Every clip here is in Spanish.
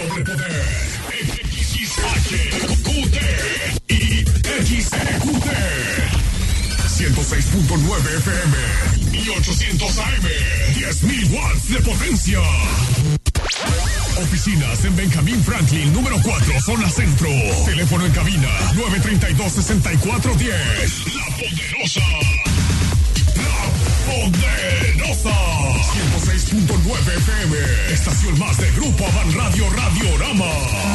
doble poder. XHQT y XQT. 106.9 FM y 800 AM. 10.000 watts de potencia. Oficinas en Benjamín Franklin, número 4, zona centro. Teléfono en cabina, 932-6410. La Poderosa. La Poderosa. 106.9 FM. Estación más de Grupo Avan Radio Radiorama.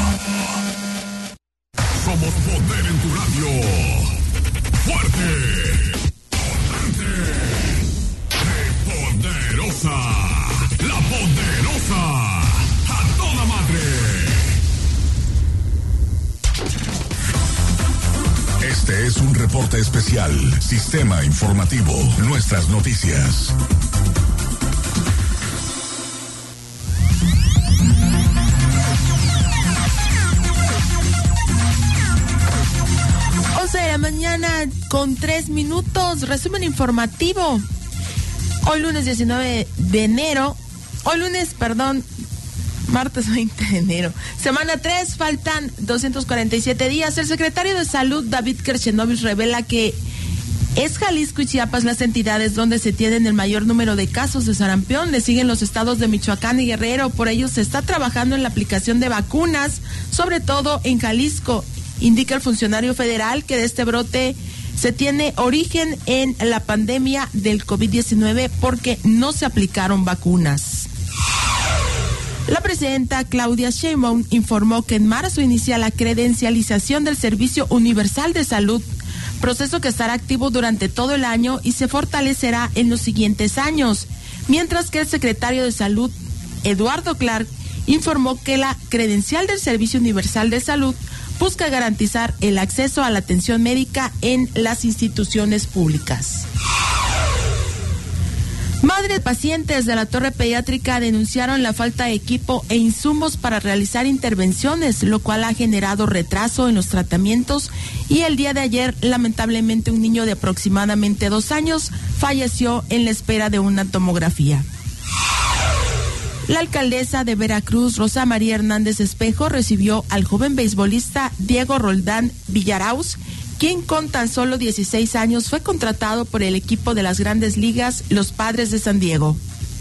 Somos poder en tu radio. Fuerte. Potente. Poderosa. La Poderosa. A toda madre. Este es un reporte especial. Sistema informativo. Nuestras noticias. De la mañana con 3 minutos, resumen informativo. Hoy lunes 19 de enero, martes 20 de enero, semana 3, faltan 247 días. El secretario de Salud, David Kershenovich, revela que es Jalisco y Chiapas las entidades donde se tienen el mayor número de casos de sarampión. Le siguen los estados de Michoacán y Guerrero. Por ello se está trabajando en la aplicación de vacunas, sobre todo en Jalisco. Indica el funcionario federal que de este brote se tiene origen en la pandemia del COVID-19 porque no se aplicaron vacunas. La presidenta Claudia Sheinbaum informó que en marzo inicia la credencialización del Servicio Universal de Salud, proceso que estará activo durante todo el año y se fortalecerá en los siguientes años, mientras que el secretario de Salud, Eduardo Clark, informó que la credencial del Servicio Universal de Salud busca garantizar el acceso a la atención médica en las instituciones públicas. Madres de pacientes de la Torre Pediátrica denunciaron la falta de equipo e insumos para realizar intervenciones, lo cual ha generado retraso en los tratamientos, y el día de ayer, lamentablemente, un niño de aproximadamente 2 años falleció en la espera de una tomografía. La alcaldesa de Veracruz, Rosa María Hernández Espejo, recibió al joven beisbolista Diego Roldán Villarauz, quien con tan solo 16 años fue contratado por el equipo de las Grandes Ligas, los Padres de San Diego.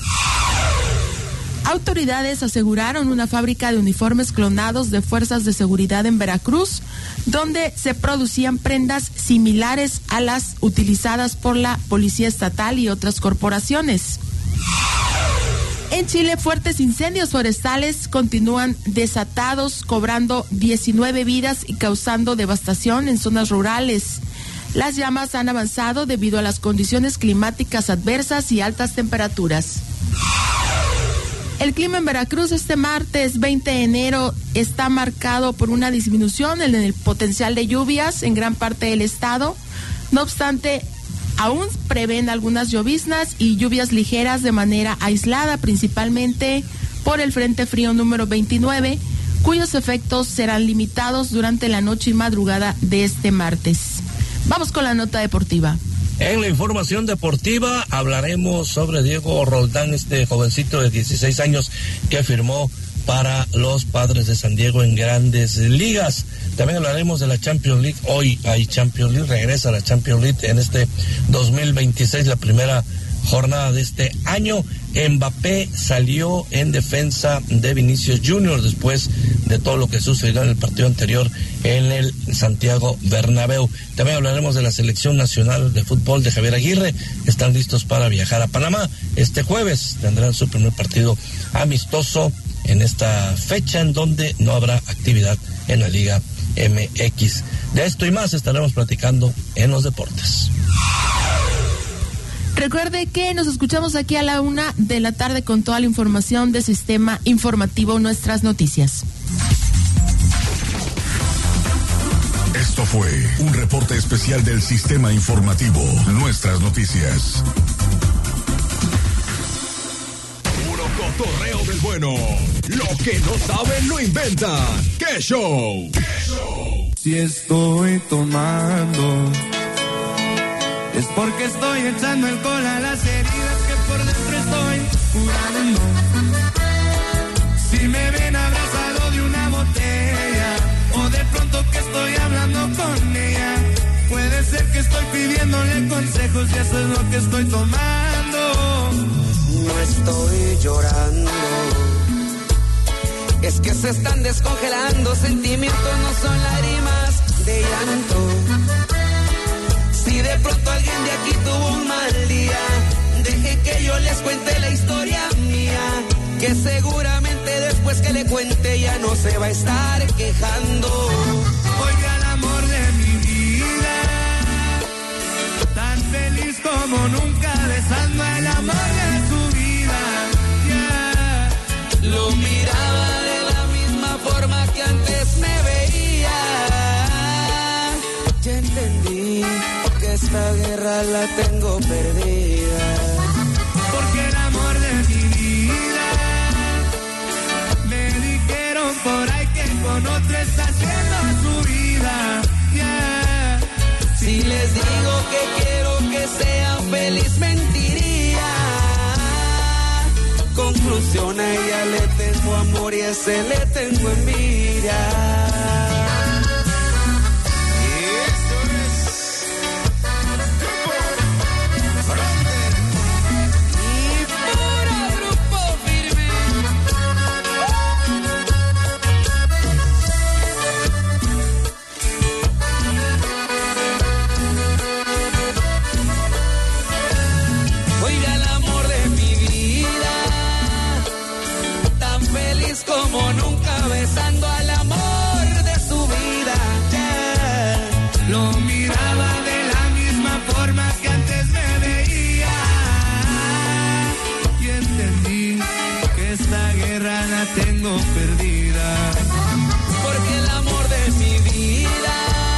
Autoridades aseguraron una fábrica de uniformes clonados de fuerzas de seguridad en Veracruz, donde se producían prendas similares a las utilizadas por la Policía Estatal y otras corporaciones. En Chile, fuertes incendios forestales continúan desatados, cobrando 19 vidas y causando devastación en zonas rurales. Las llamas han avanzado debido a las condiciones climáticas adversas y altas temperaturas. El clima en Veracruz este martes 20 de enero está marcado por una disminución en el potencial de lluvias en gran parte del estado. No obstante, aún prevén algunas lloviznas y lluvias ligeras de manera aislada, principalmente por el Frente Frío número 29, cuyos efectos serán limitados durante la noche y madrugada de este martes. Vamos con la nota deportiva. En la información deportiva hablaremos sobre Diego Roldán, este jovencito de 16 años que firmó para los Padres de San Diego en Grandes Ligas. También hablaremos de la Champions League. Hoy hay Champions League, regresa la Champions League en este 2026, la primera jornada de este año. Mbappé salió en defensa de Vinicius Junior después de todo lo que sucedió en el partido anterior en el Santiago Bernabéu. También hablaremos de la selección nacional de fútbol de Javier Aguirre. Están listos para viajar a Panamá. Este jueves tendrán su primer partido amistoso en esta fecha, en donde no habrá actividad en la Liga MX. De esto y más estaremos platicando en los deportes. Recuerde que nos escuchamos aquí a la 1 de la tarde con toda la información de Sistema Informativo Nuestras Noticias. Esto fue un reporte especial del Sistema Informativo Nuestras Noticias. Puro cotorreo del bueno. Lo que no saben lo inventan. ¡Qué show! ¡Qué show! Si estoy tomando, es porque estoy echando alcohol a las heridas que por dentro estoy curando. Si me ven abrazado de un pidiéndole consejos y eso es lo que estoy tomando. No estoy llorando, es que se están descongelando, sentimientos no son lágrimas de llanto. Si de pronto alguien de aquí tuvo un mal día, deje que yo les cuente la historia mía, que seguramente después que le cuente ya no se va a estar quejando. Oiga, el amor de mi vida, tan feliz como nunca, besando el amor de su vida. Yeah. Lo miraba de la misma forma que antes me veía. Ya entendí que esta guerra la tengo perdida. Porque el amor de mi vida, me dijeron por ahí que con otro está haciendo su vida. Yeah. Si les digo que quiero que sean feliz, mentiría. Conclusión, a ella le tengo amor y a ese le tengo envidia. Como nunca, besando al amor de su vida. Yeah. Lo miraba de la misma forma que antes me veía. Y entendí que esta guerra la tengo perdida. Porque el amor de mi vida,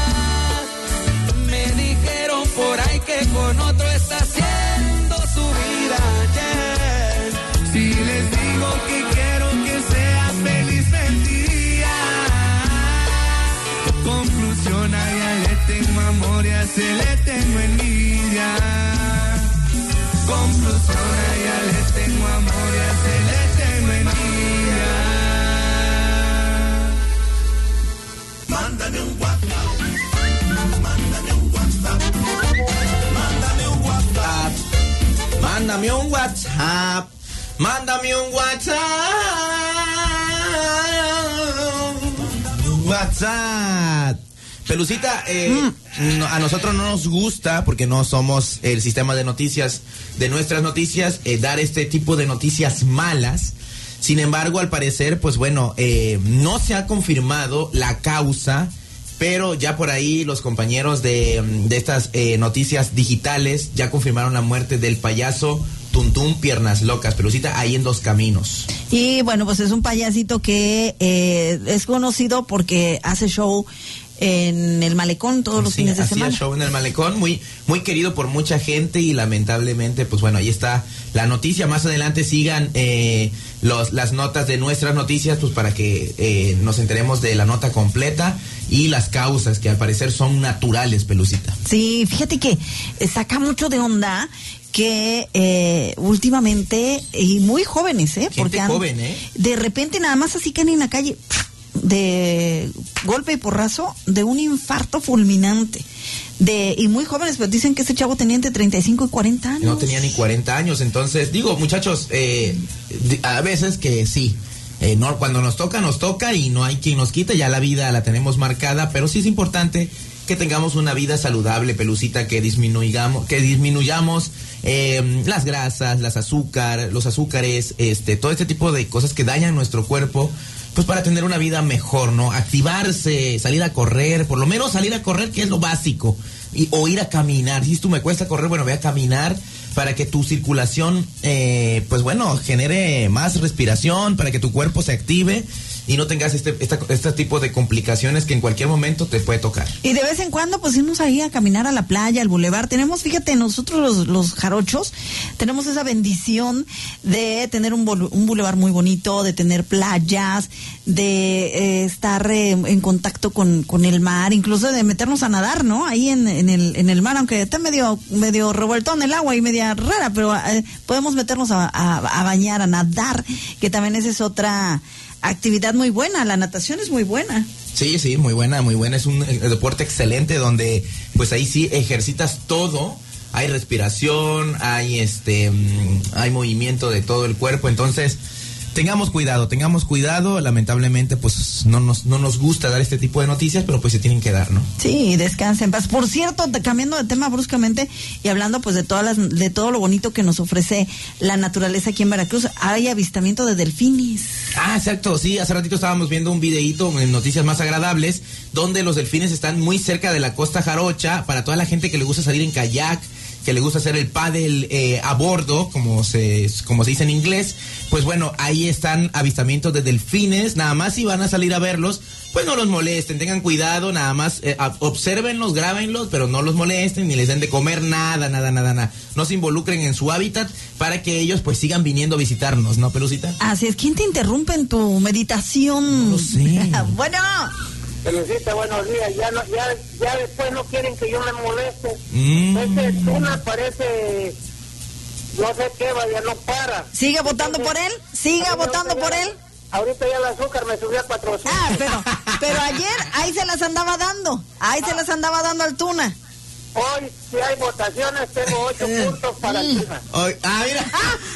me dijeron por ahí que con otro está haciendo su vida. Yeah. Si les digo que quiero que sea feliz, mentiría. Conclusión, a ella le tengo amor y a ese le tengo envidia. Conclusión, a ella le tengo amor y a ese le tengo envidia. Mándame un WhatsApp. Mándame un WhatsApp. Mándame un WhatsApp. Mándame un WhatsApp. Mándame un WhatsApp. Pelucita, a nosotros no nos gusta, porque no somos el sistema de noticias de nuestras noticias, dar este tipo de noticias malas. Sin embargo, al parecer, pues bueno, no se ha confirmado la causa, pero ya por ahí los compañeros de estas noticias digitales ya confirmaron la muerte del payaso Tuntún Piernas Locas, Pelucita, ahí en Dos Caminos. Y bueno, pues es un payasito que es conocido porque hace show en el Malecón todos los fines de semana. Hacía show en el Malecón, muy querido por mucha gente, y lamentablemente, pues bueno, ahí está la noticia. Más adelante sigan las notas de nuestras noticias, pues para que nos enteremos de la nota completa y las causas, que al parecer son naturales, Pelucita. Sí, fíjate que saca mucho de onda que últimamente, y muy jóvenes, porque joven, de repente nada más así caen en la calle de golpe y porrazo de un infarto fulminante. Y muy jóvenes, pues dicen que ese chavo tenía entre 35 y 40 años. No tenía ni 40 años, entonces, digo, muchachos, a veces que sí, no, cuando nos toca y no hay quien nos quite, ya la vida la tenemos marcada, pero sí es importante que tengamos una vida saludable, Pelucita, que disminuyamos las grasas, los azúcares, todo este tipo de cosas que dañan nuestro cuerpo, pues para tener una vida mejor, ¿no? Activarse, salir a correr, por lo menos salir a correr, que es lo básico, o ir a caminar. Si tú me cuesta correr, bueno, ve a caminar para que tu circulación, pues bueno, genere más respiración, para que tu cuerpo se active y no tengas este tipo de complicaciones que en cualquier momento te puede tocar. Y de vez en cuando, pues irnos ahí a caminar a la playa, al bulevar. Tenemos, fíjate, nosotros los jarochos, tenemos esa bendición de tener un bulevar muy bonito, de tener playas, de estar en contacto con el mar, incluso de meternos a nadar, ¿no? Ahí en el mar, aunque está medio revueltón el agua y media rara, pero podemos meternos a bañar, a nadar, que también esa es otra actividad muy buena, la natación es muy buena. Sí, muy buena, es un deporte excelente donde pues ahí sí ejercitas todo, hay respiración, hay movimiento de todo el cuerpo, entonces tengamos cuidado, lamentablemente pues no nos gusta dar este tipo de noticias, pero pues se tienen que dar, ¿no? Sí, descansen en paz. Por cierto, cambiando de tema bruscamente y hablando pues de todo lo bonito que nos ofrece la naturaleza aquí en Veracruz, hay avistamiento de delfines. Ah, exacto, sí, hace ratito estábamos viendo un videíto en Noticias Más Agradables, donde los delfines están muy cerca de la costa jarocha, para toda la gente que le gusta salir en kayak, que le gusta hacer el paddle a bordo, como se dice en inglés, pues bueno, ahí están avistamientos de delfines. Nada más si van a salir a verlos, pues no los molesten, tengan cuidado, nada más obsérvenlos, grábenlos, pero no los molesten, ni les den de comer nada, no se involucren en su hábitat para que ellos pues sigan viniendo a visitarnos, ¿no, Pelucita? Así es. ¿Quién te interrumpe en tu meditación? No sé. Bueno. Pelucita, buenos días. Ya después no quieren que yo me moleste. Ese Tuna parece, no sé qué, vaya, no para. ¿Sigue votando por él? ¿Siga votando por él? Ahorita ya el azúcar me subió a 400. Pero ayer ahí se las andaba dando. Al Tuna. Hoy, si hay votaciones, tengo 8 puntos para el Tuna. Mira.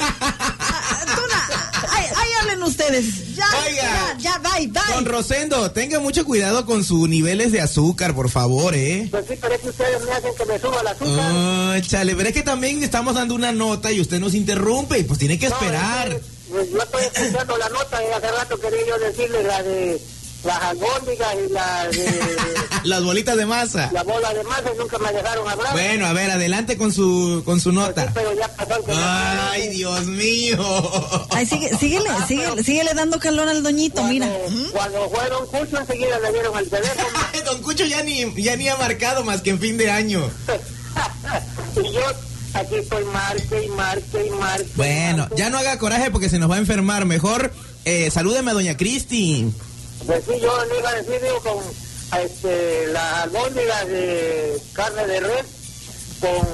Tuna, ahí hablen ustedes. Ya, bye. Don Rosendo, tenga mucho cuidado con sus niveles de azúcar, por favor, Pues sí, pero es que ustedes me hacen que me suba el azúcar. Chale, pero es que también estamos dando una nota y usted nos interrumpe, y pues tiene que esperar. Pues yo estoy escuchando la nota y hace rato quería yo decirle la de las albóndigas y la de... las bolitas de masa. La bola de masa y nunca me dejaron hablar. Bueno, a ver, adelante con su nota. Sí, pero ya pasó el Ay, Dios mío. Ay, síguele dando calor al doñito, mira. Cuando fue Don Cucho, enseguida le dieron el teléfono. Don Cucho ya ni ha marcado más que en fin de año. Y yo aquí estoy marque. Bueno, ya no haga coraje porque se nos va a enfermar. Mejor salúdeme a doña Cristi. Pues sí, yo le iba a decir, con las albóndigas de carne de res, con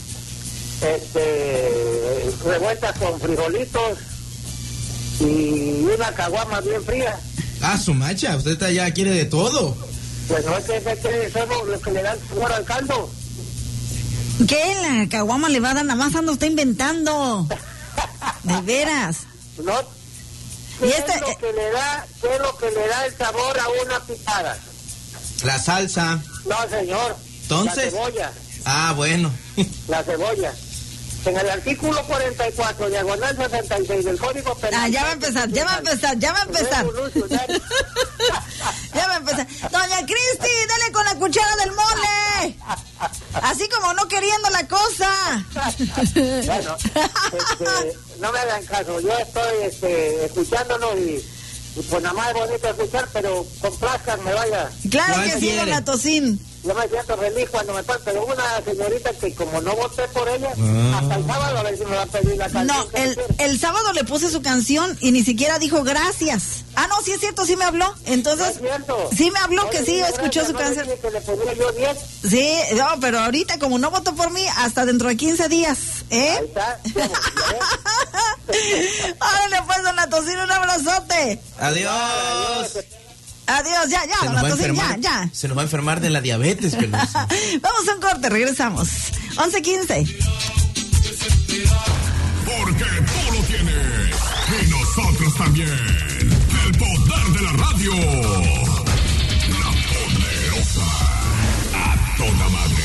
revueltas con frijolitos y una caguama bien fría. Ah, su macha, usted ya quiere de todo. Pues no es que eso es lo que le dan sabor al caldo. ¿Qué? La caguama le va a dar, nada más ando está inventando. De veras. No. ¿Qué es lo que le da el sabor a una picada? La salsa. No, señor. Entonces. La cebolla. Ah, bueno. La cebolla. En el artículo 44, diagonal 66 del Código Penal. Ya va a empezar. Ya va a empezar. Doña Cristi, dale con la cuchara del mole. Así como no queriendo la cosa. Bueno, no me hagan caso. Yo estoy escuchándonos y pues nada más es bonito escuchar, pero complázcanme, vaya. Claro que sí, don Atocín. Yo me siento feliz cuando me pasan, pero una señorita que como no voté por ella, hasta el sábado a ver si me va a pedir la canción. No, el sábado le puse su canción y ni siquiera dijo gracias. Ah, no, sí es cierto, sí me habló. Entonces, ¿no es cierto? Sí me habló, que sí, gracias, escuchó su canción. Que le ponía yo 10. Sí, no, pero ahorita como no votó por mí, hasta dentro de 15 días, Ahí está. Órale pues, don Atocín, un abrazote. Adiós. Adiós, ya, don Atocín, ya. Se nos va a enfermar de la diabetes, Pelusa. Vamos a un corte, regresamos. 11:15. Porque tú lo tienes. Y nosotros también. El poder de la radio. La poderosa. A toda madre.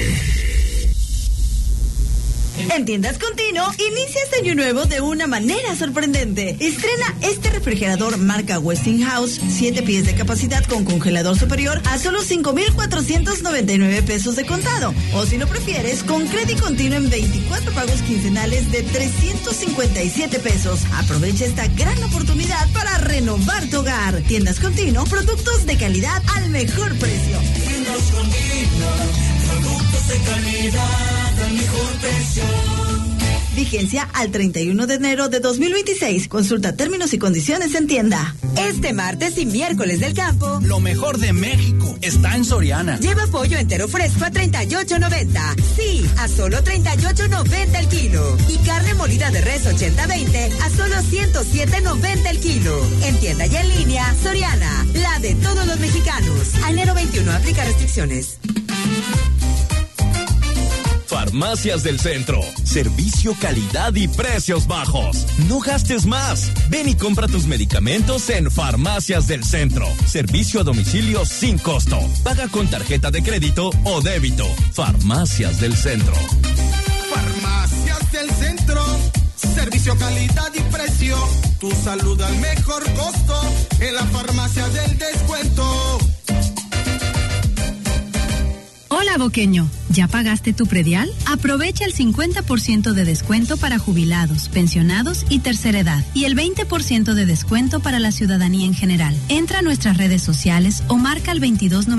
En Tiendas Continuo, inicia este año nuevo de una manera sorprendente. Estrena este refrigerador marca Westinghouse, 7 pies de capacidad con congelador superior a solo 5,499 pesos de contado. O si lo prefieres, con crédito continuo en 24 pagos quincenales de 357 pesos. Aprovecha esta gran oportunidad para renovar tu hogar. Tiendas Continuo, productos de calidad al mejor precio. Tiendas Continuo, productos de calidad al mejor precio. Vigencia al 31 de enero de 2026. Consulta términos y condiciones en tienda. Este martes y miércoles del campo, lo mejor de México está en Soriana. Lleva pollo entero fresco a $38.90. Sí, a solo $38.90 el kilo. Y carne molida de res 80-20 a solo $107.90 el kilo. En tienda y en línea, Soriana, la de todos los mexicanos. A enero 21, aplica restricciones. Farmacias del Centro. Servicio, calidad y precios bajos. No gastes más. Ven y compra tus medicamentos en Farmacias del Centro. Servicio a domicilio sin costo. Paga con tarjeta de crédito o débito. Farmacias del Centro. Farmacias del Centro. Servicio, calidad y precio. Tu salud al mejor costo. En la Farmacia del Descuento. Hola, boqueño. ¿Ya pagaste tu predial? Aprovecha el 50% de descuento para jubilados, pensionados y tercera edad y el 20% de descuento para la ciudadanía en general. Entra a nuestras redes sociales o marca al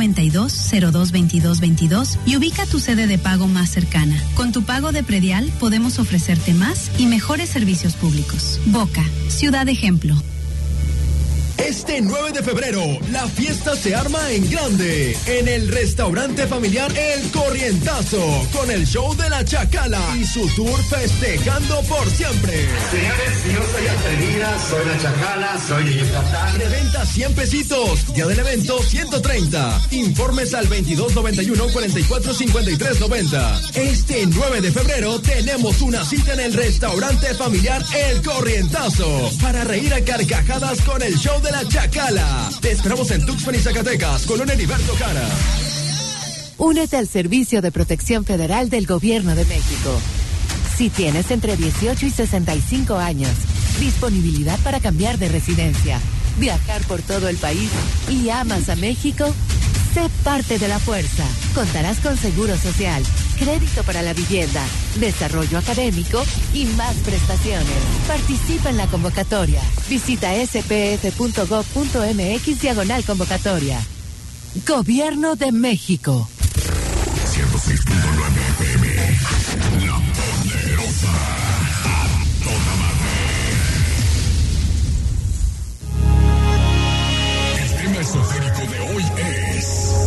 2292-022222 y ubica tu sede de pago más cercana. Con tu pago de predial podemos ofrecerte más y mejores servicios públicos. Boca, ciudad ejemplo. Este 9 de febrero, la fiesta se arma en grande en el restaurante familiar El Corrientazo con el show de la Chacala y su tour Festejando por Siempre. Señores, yo soy Atrevida, soy la Chacala, soy de Yucatán. Reventa 100 pesitos, día del evento 130. Informes al 2291-445390. Este 9 de febrero tenemos una cita en el restaurante familiar El Corrientazo para reír a carcajadas con el show de la Chacala. Te esperamos en Tuxpan y Zacatecas, Colonia Heriberto Jara. Únete al Servicio de Protección Federal del Gobierno de México. Si tienes entre 18 y 65 años, disponibilidad para cambiar de residencia, viajar por todo el país y amas a México, sé parte de la fuerza. Contarás con seguro social, crédito para la vivienda, desarrollo académico y más prestaciones. Participa en la convocatoria. Visita spf.gov.mx/convocatoria. Gobierno de México. 106.9 FM. La Poderosa. A toda madre. El tema esotérico de hoy es...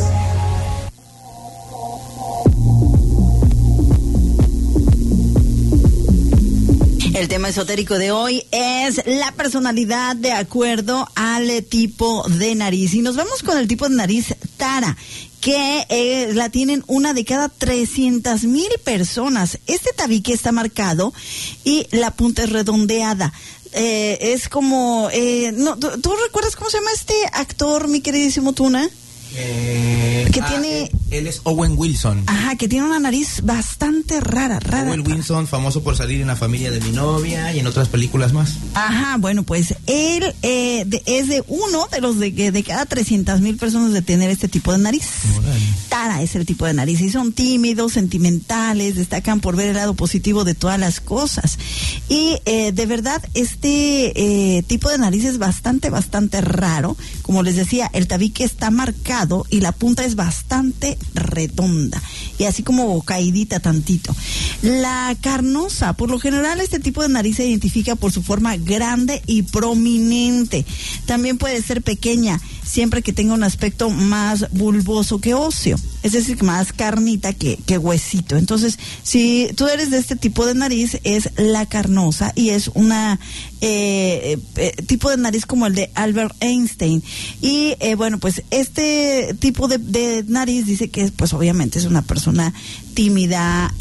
El tema esotérico de hoy es la personalidad de acuerdo al tipo de nariz. Y nos vamos con el tipo de nariz Tara, que la tienen una de cada 300,000 personas. Este tabique está marcado y la punta es redondeada. Es como... no, ¿tú recuerdas cómo se llama este actor, mi queridísimo Tuna? Que tiene... Él es Owen Wilson. Ajá, que tiene una nariz bastante rara. Owen Wilson, famoso por salir en La Familia de mi novia y en otras películas más. Ajá, bueno, pues él es de uno de los de cada 300,000 personas de tener este tipo de nariz. Tara es el tipo de nariz y son tímidos, sentimentales, destacan por ver el lado positivo de todas las cosas. Y de verdad, este tipo de nariz es bastante raro. Como les decía, el tabique está marcado y la punta es bastante redonda y así como caidita tantito. La carnosa, por lo general este tipo de nariz se identifica por su forma grande y prominente. También puede ser pequeña, siempre que tenga un aspecto más bulboso que óseo, es decir, más carnita que huesito. Entonces, si tú eres de este tipo de nariz, es la carnosa y es una tipo de nariz como el de Albert Einstein. Y bueno, pues este tipo de nariz dice que pues obviamente es una persona tímida,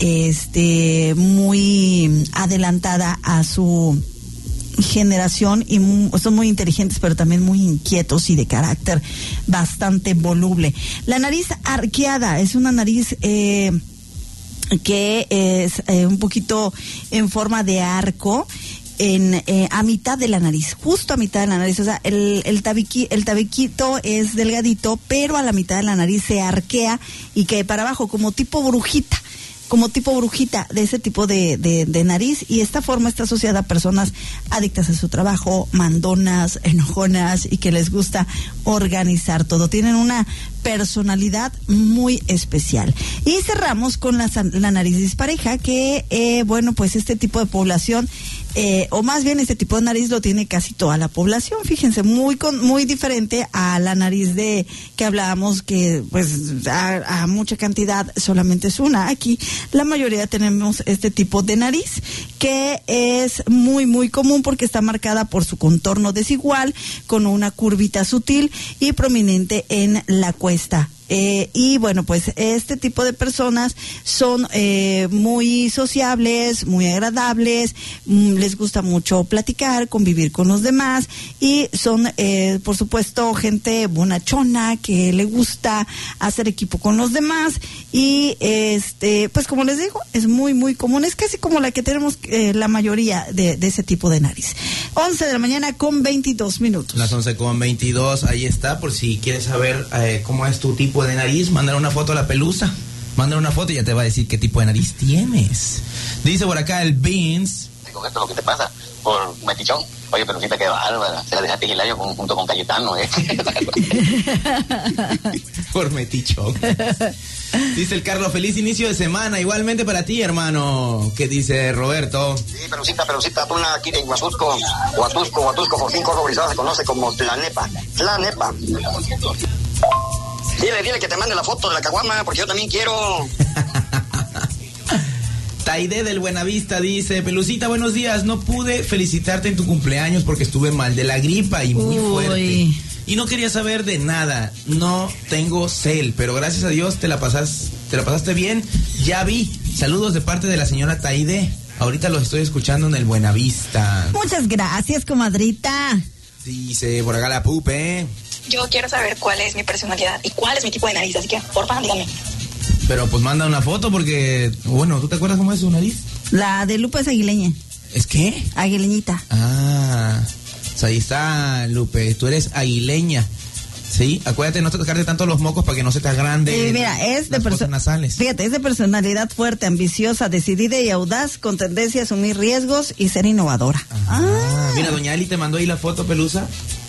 muy adelantada a su generación y son muy inteligentes, pero también muy inquietos y de carácter bastante voluble. La nariz arqueada es una nariz que es un poquito en forma de arco a mitad de la nariz, justo a mitad de la nariz. O sea, el tabiquito es delgadito, pero a la mitad de la nariz se arquea y cae para abajo como tipo brujita. como tipo brujita, de ese tipo de nariz, y esta forma está asociada a personas adictas a su trabajo, mandonas, enojonas y que les gusta organizar todo. Tienen una personalidad muy especial. Y cerramos con la nariz dispareja, que bueno, pues este tipo de población, o más bien este tipo de nariz lo tiene casi toda la población. Fíjense, muy diferente a la nariz de que hablábamos, que pues a mucha cantidad solamente es una. Aquí la mayoría tenemos este tipo de nariz, que es muy común porque está marcada por su contorno desigual, con una curvita sutil y prominente en la cuesta. Y bueno, pues este tipo de personas son muy sociables, muy agradables, les gusta mucho platicar, convivir con los demás, y son por supuesto gente bonachona que le gusta hacer equipo con los demás, y pues como les digo, es muy común, es casi como la que tenemos la mayoría de ese tipo de nariz. 11 de la mañana con 22 minutos. Las 11:22, ahí está, por si quieres saber cómo es tu tipo de nariz, mándale una foto a la Pelusa, mándale una foto y ya te va a decir qué tipo de nariz tienes. Dice por acá el Beans. Con esto lo que te pasa, por metichón. Oye, Pelucita, qué bárbara, se la dejaste Hilario junto con Cayetano, Por metichón. Dice el Carlos, feliz inicio de semana, igualmente para ti, hermano. ¿Qué dice Roberto? Sí, Pelucita, tú una aquí de Huatusco, por 5 horrorizadas se conoce como Tlanepa. Dile que te mande la foto de la caguama, porque yo también quiero. Taide del Buenavista dice, Pelucita, buenos días, no pude felicitarte en tu cumpleaños porque estuve mal de la gripa y muy fuerte. Y no quería saber de nada, no tengo cel, pero gracias a Dios te la pasaste bien, ya vi. Saludos de parte de la señora Taide, ahorita los estoy escuchando en el Buenavista. Muchas gracias, comadrita. Dice por acá la Pupe. Yo quiero saber cuál es mi personalidad y cuál es mi tipo de nariz, así que porfa, dígame. Pero pues manda una foto porque, bueno, ¿tú te acuerdas cómo es su nariz? La de Lupe es aguileña. ¿Es qué? Aguileñita. Ah, pues ahí está, Lupe, tú eres aguileña. Sí, acuérdate de no tocarte tanto los mocos para que no se te agrande. Mira, es de nasales. Fíjate, es de personalidad fuerte, ambiciosa, decidida y audaz, con tendencia a asumir riesgos y ser innovadora. Mira, doña Ali te mandó ahí la foto, Pelusa.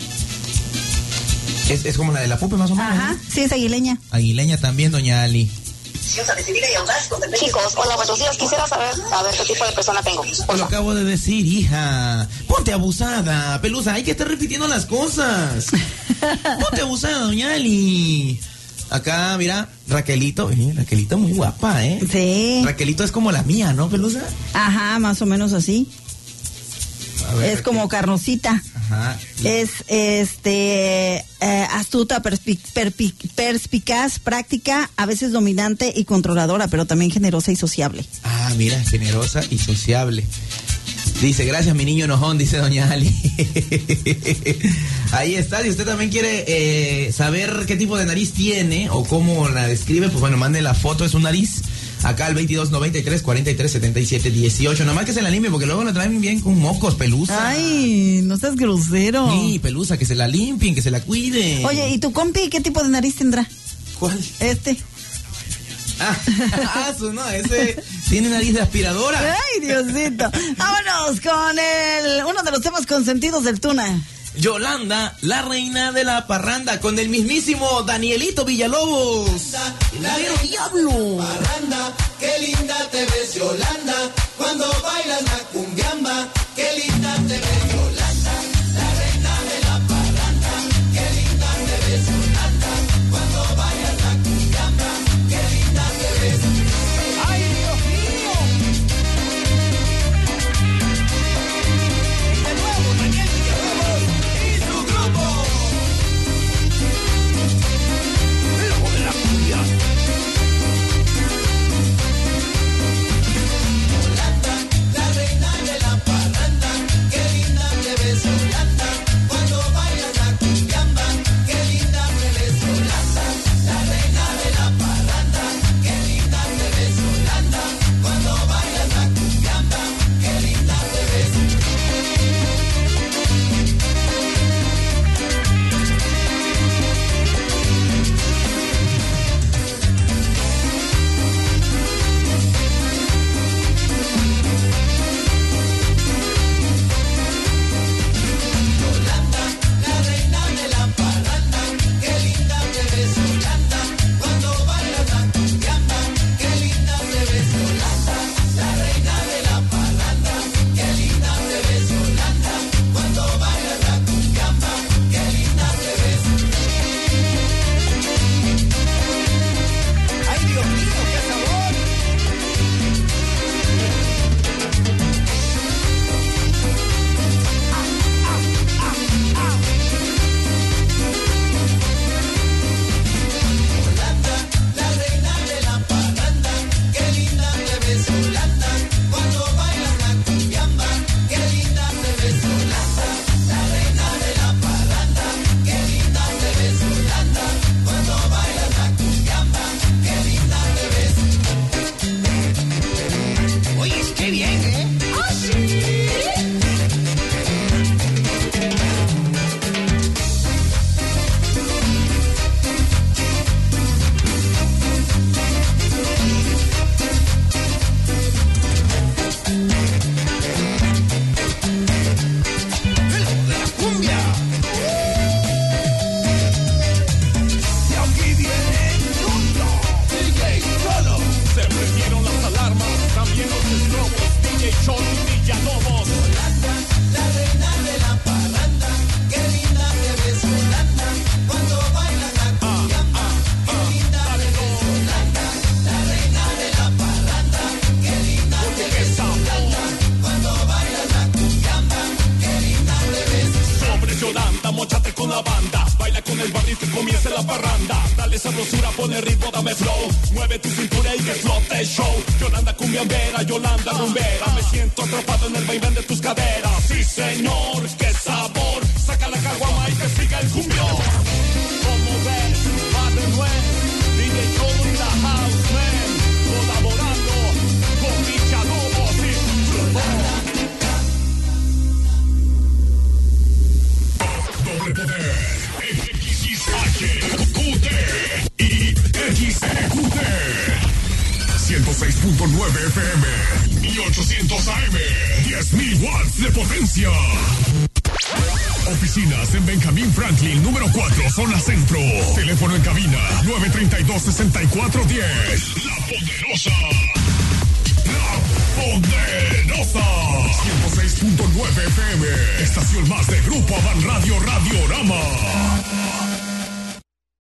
Es como la de la Pupe, más o menos. Ajá, sí, es aguileña. Aguileña también, doña Ali. Chicos, hola, buenos días. Quisiera saber, a ver, qué tipo de persona tengo. Pues lo acabo de decir, hija. Ponte abusada. Pelusa, hay que estar repitiendo las cosas. Ponte abusada, doña Ali. Acá, mira, Raquelito. Raquelito muy guapa, ¿eh? Sí. Raquelito es como la mía, ¿no, Pelusa? Ajá, más o menos así. A ver, es como carnosita. Ajá. Es astuta, perspicaz, práctica, a veces dominante y controladora, pero también generosa y sociable. Ah, mira, generosa y sociable. Dice, gracias mi niño enojón, dice doña Ali. Ahí está, si usted también quiere saber qué tipo de nariz tiene o cómo la describe, pues bueno, mande la foto de su nariz. Acá al 2293-4377-18. Nomás que se la limpie porque luego la traen bien con mocos, Pelusa. Ay, no seas grosero. Sí, Pelusa, que se la limpien, que se la cuiden. Oye, ¿y tu compi qué tipo de nariz tendrá? ¿Cuál? No, ese tiene nariz de aspiradora. Ay, Diosito. Vámonos con uno de los temas consentidos del Tuna. Yolanda, la reina de la parranda, con el mismísimo Danielito Villalobos. La diablo. Parranda, qué linda te ves, Yolanda, cuando bailas la cumbiamba, qué linda te ves, Yolanda, la reina de la parranda, qué linda te ves, Yolanda, cuando bailas la cumbiamba, qué linda te ves. ¡Ay, Dios mío! De nuevo, Daniel Villalobos y su grupo. Lobo de la cumbia. Yolanda, la reina de la parranda, qué linda una banda. Baila con el barrito y comienza la parranda. Dale sabrosura, pone ritmo, dame flow. Mueve tu cintura y que flote el show. Yolanda cumbiambera, Yolanda rumbera. Me siento atrapado en el vaivén de tus caderas. Sí, señor, qué sabor. Saca la caguama y que siga el cumbión. Como ves, va de nuevo. DJ Chodo y la House Man. Colaborando con Villalobos y Doble poder. XHQT y XEQT 106.9 FM y 800 AM 10.000 watts de potencia. Oficinas en Benjamín Franklin, número 4, zona centro. Teléfono en cabina 932-6410. La Poderosa. La Poderosa. 106.9 FM. Estación más de Grupo Avan Radio Radiorama.